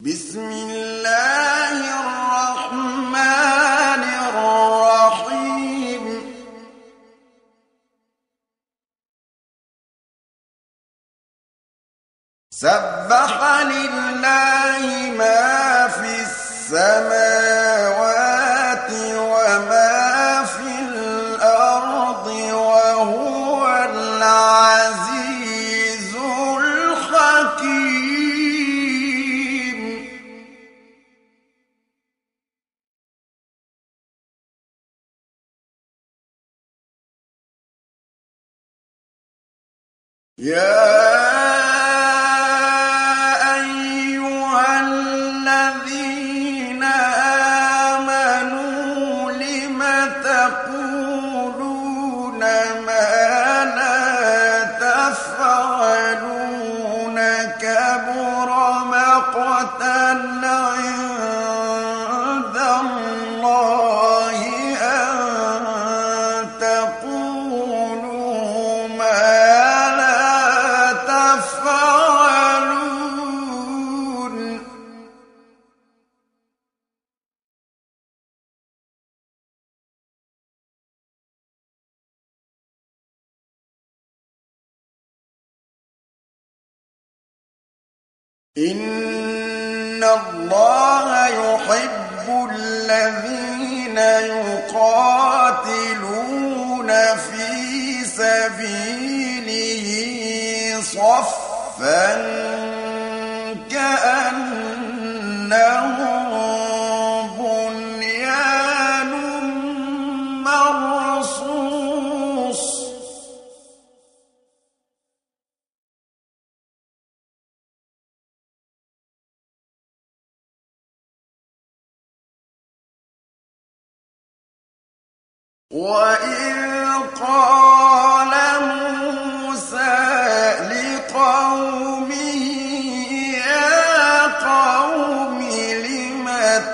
بسم الله الرحمن الرحيم سبح لله ما في السماوات وما في الأرض وهو العزيز الحكيم يا عند الله أن تقولوا ما لا تفعلون إن الله يحب الذين يقاتلون في سبيله صفا كأنهم بنيان مرصوص وإذ قال موسى لقومه يا قوم لم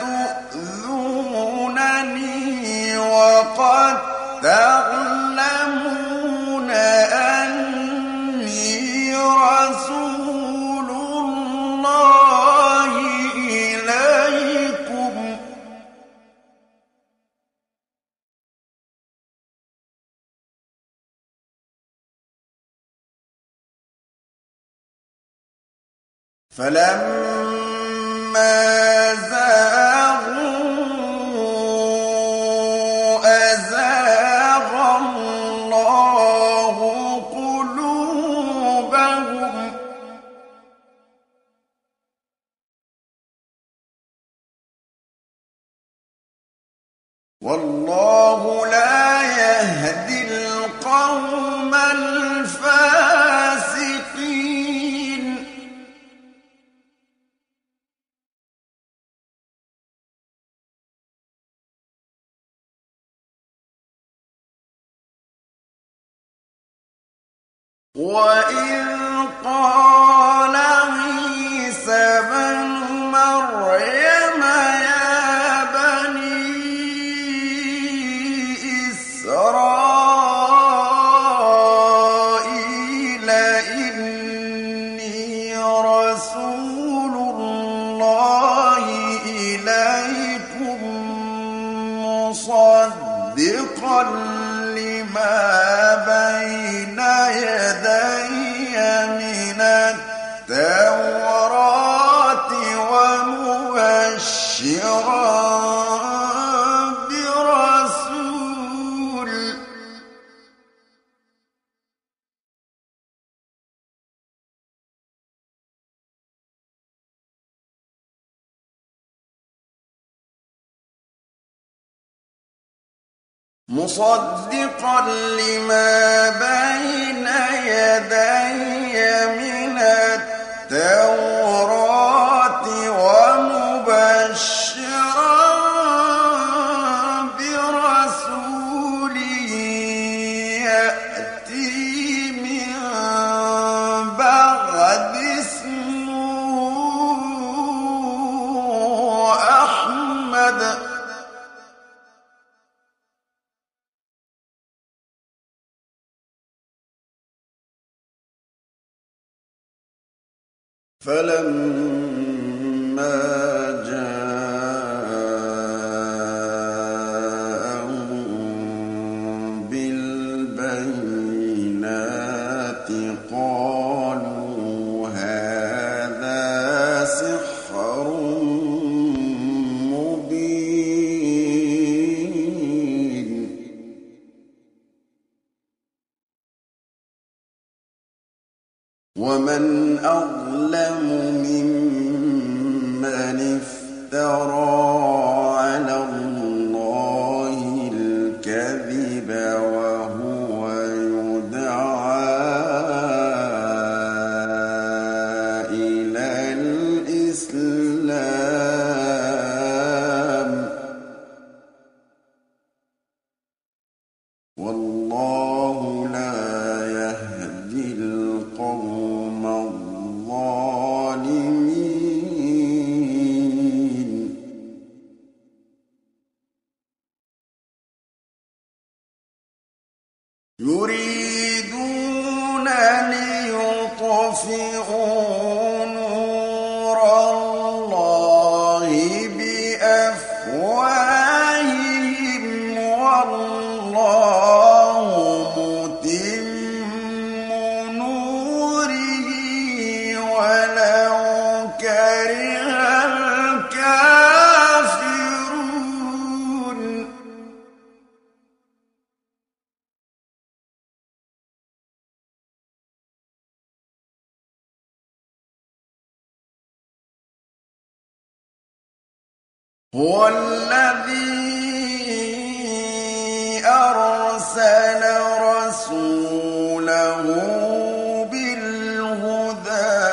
تؤذونني وقد تعلمون أني رسول الله إليكم فلما زاغوا أزاغ الله قلوبهم والله لا يهدي القوم الفاسقين وإذ قال عيسى ابن مريم يا بني إسرائيل إني رسول الله إليكم مصدقا لما بين يدي من التوراة ومبشرا برسول مصدقا لما بين يدي من التوراة ومبشرا برسول يأتي من بعد اسمه أحمد فلما جاءهم بالبينات قالوا هذا سحر مبين ومن أظلم ممن افترى على الله الكذب وهو يدعى إلى الإسلام والله لا يهدي القوم الظالمين يريدون ليطفئوا نور الله بأفواههم والله متم نوره ولو كره الكافرون هو الذي أرسل رسوله بالهدى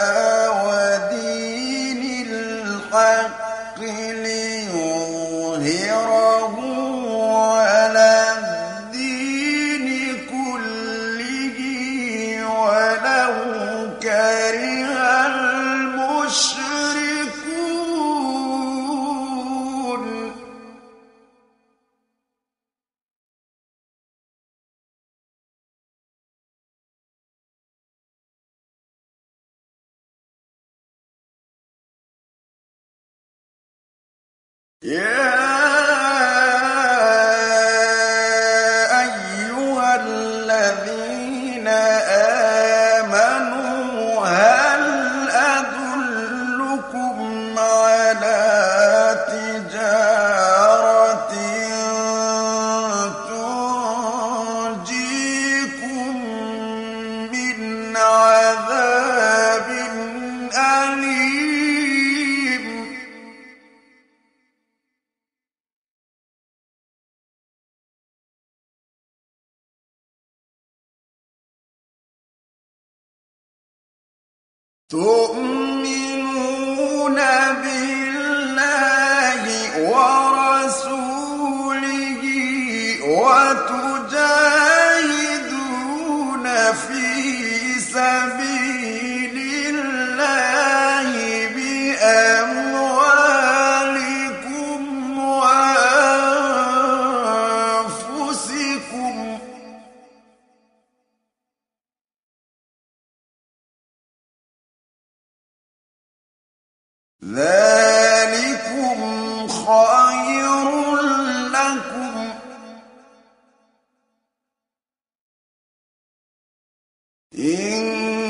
ودين الحق ليظهره على الدين كله ولو كره المشركون يا أيها الذين آمنوا هل أدلكم على تجارة تنجيكم من عذاب أليم تؤمنون بالله ورسوله وتجاهدون في سبيل الله بأموالكم وأنفسكم ذلكم خير لكم إن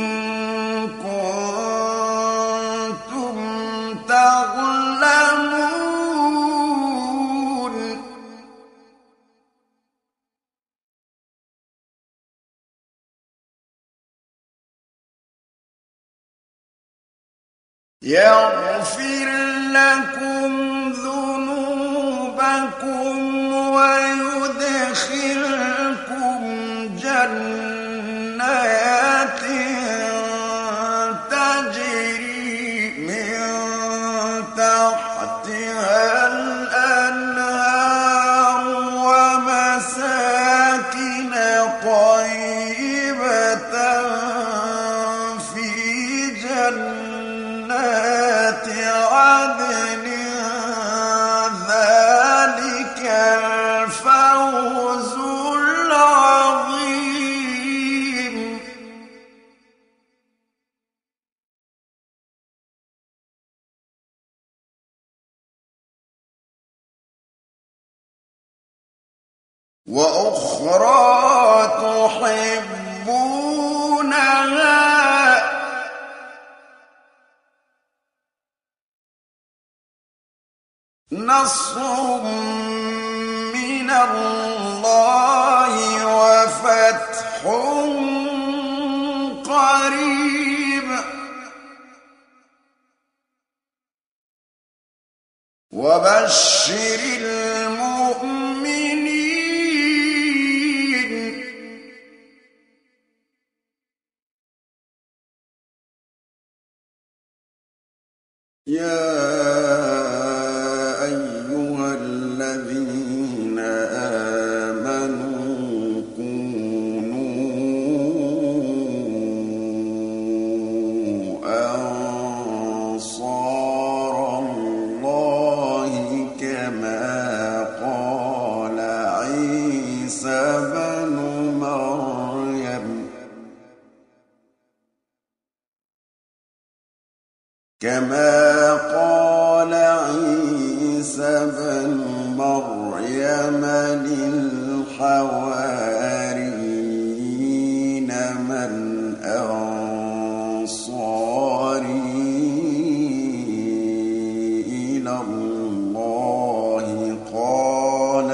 كنتم تعلمون يغفر لكم ذنوبكم ويدخلكم جنات تجري من تحتها الأنهار ومساكن طيبة في جنات عدن ذلك الفوز العظيم وأخرى تحبونها نصر من الله وفتح قريب وبشر المؤمنين يا أيها الذين آمنوا كونوا أنصار الله كما قال عيسى بن مريم للحواريين من أنصاري إلى الله قال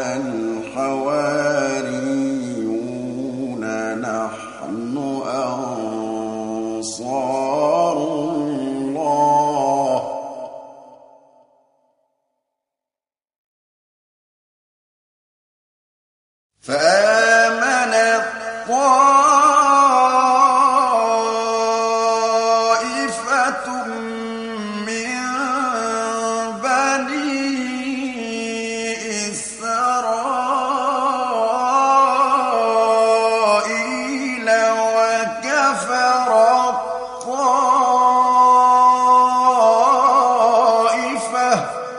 الحواريون نحن أنصار الله فآمنت طائفة من بني إسرائيل وكفرت طائفة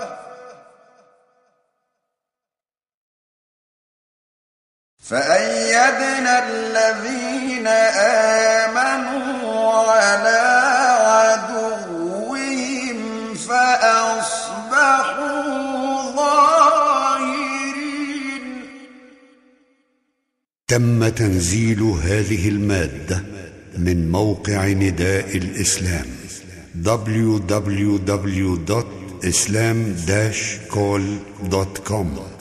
فأيدنا الذين آمنوا على عدوهم فأصبحوا ظاهرين. تم تنزيل هذه المادة من موقع نداء الإسلام www.islam-call.com